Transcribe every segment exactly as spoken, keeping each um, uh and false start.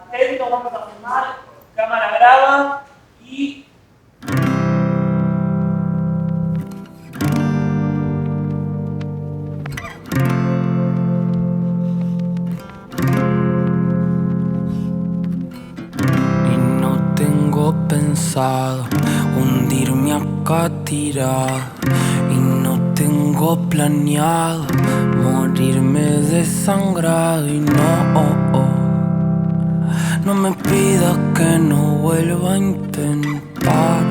atentos, vamos a filmar, cámara graba y... Y no tengo pensado hundirme acá tirado, y no tengo planeado morirme desangrado. Y no, oh, oh, no me pidas que no vuelva a intentar,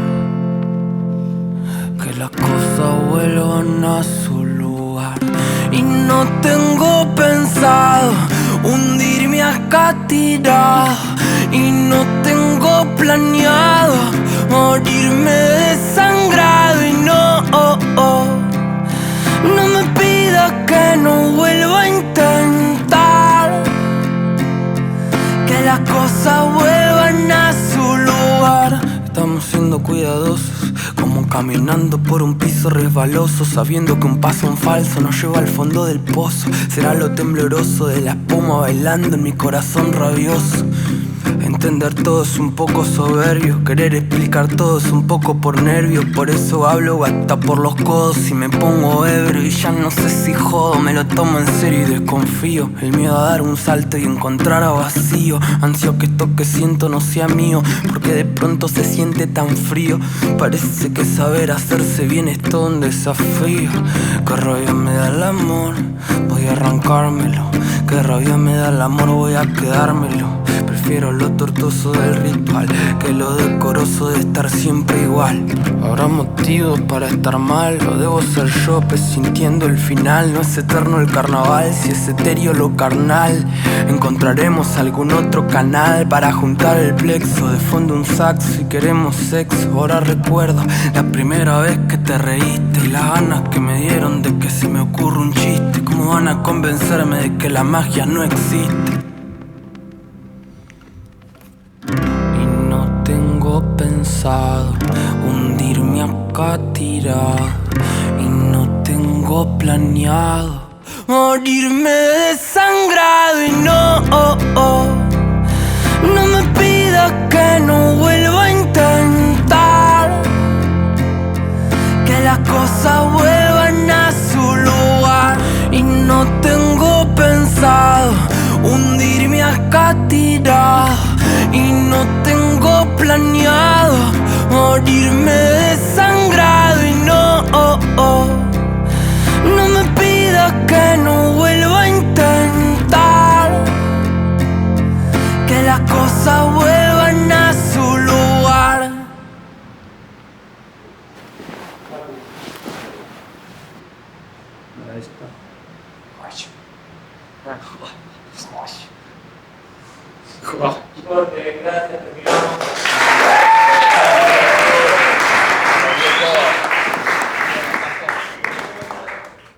que las cosas vuelvan a su lugar. Y no tengo pensado hundirme acá tirado, y no tengo planeado morirme desangrado. Y no, oh, oh, no me pidas que no vuelva a intentar, que las cosas vuelvan a su lugar. Estamos siendo cuidadosos, como caminando por un piso resbaloso, sabiendo que un paso en falso nos lleva al fondo del pozo. Será lo tembloroso de la espuma bailando en mi corazón rabioso. Entender todo es un poco soberbio, querer explicar todo es un poco por nervios. Por eso hablo hasta por los codos y me pongo ebrio. Y ya no sé si jodo, me lo tomo en serio y desconfío. El miedo a dar un salto y encontrar a vacío. Ansio que esto que siento no sea mío, porque de pronto se siente tan frío. Parece que saber hacerse bien es todo un desafío. Qué rabia me da el amor, voy a arrancármelo. Qué rabia me da el amor, voy a quedármelo. Prefiero lo tortuoso del ritual que lo decoroso de estar siempre igual. Habrá motivos para estar mal, lo debo ser yo presintiendo el final. No es eterno el carnaval, si es etéreo lo carnal. Encontraremos algún otro canal para juntar el plexo. De fondo un saxo y queremos sexo. Ahora recuerdo la primera vez que te reíste y las ganas que me dieron de que se me ocurra un chiste. ¿Cómo van a convencerme de que la magia no existe? Pensado hundirme acá tirado, y no tengo planeado morirme desangrado. Y no, oh, oh, no me pidas que no vuelva a intentar, que las cosas vuelvan a su lugar. Y no tengo pensado hundirme acá tirado, y no tengo planeado morirme desangrado. Y no, oh, oh, no me pidas que no vuelva a intentar, que las cosas vuelvan a su lugar. Ahí está. Corte, gracias, terminamos.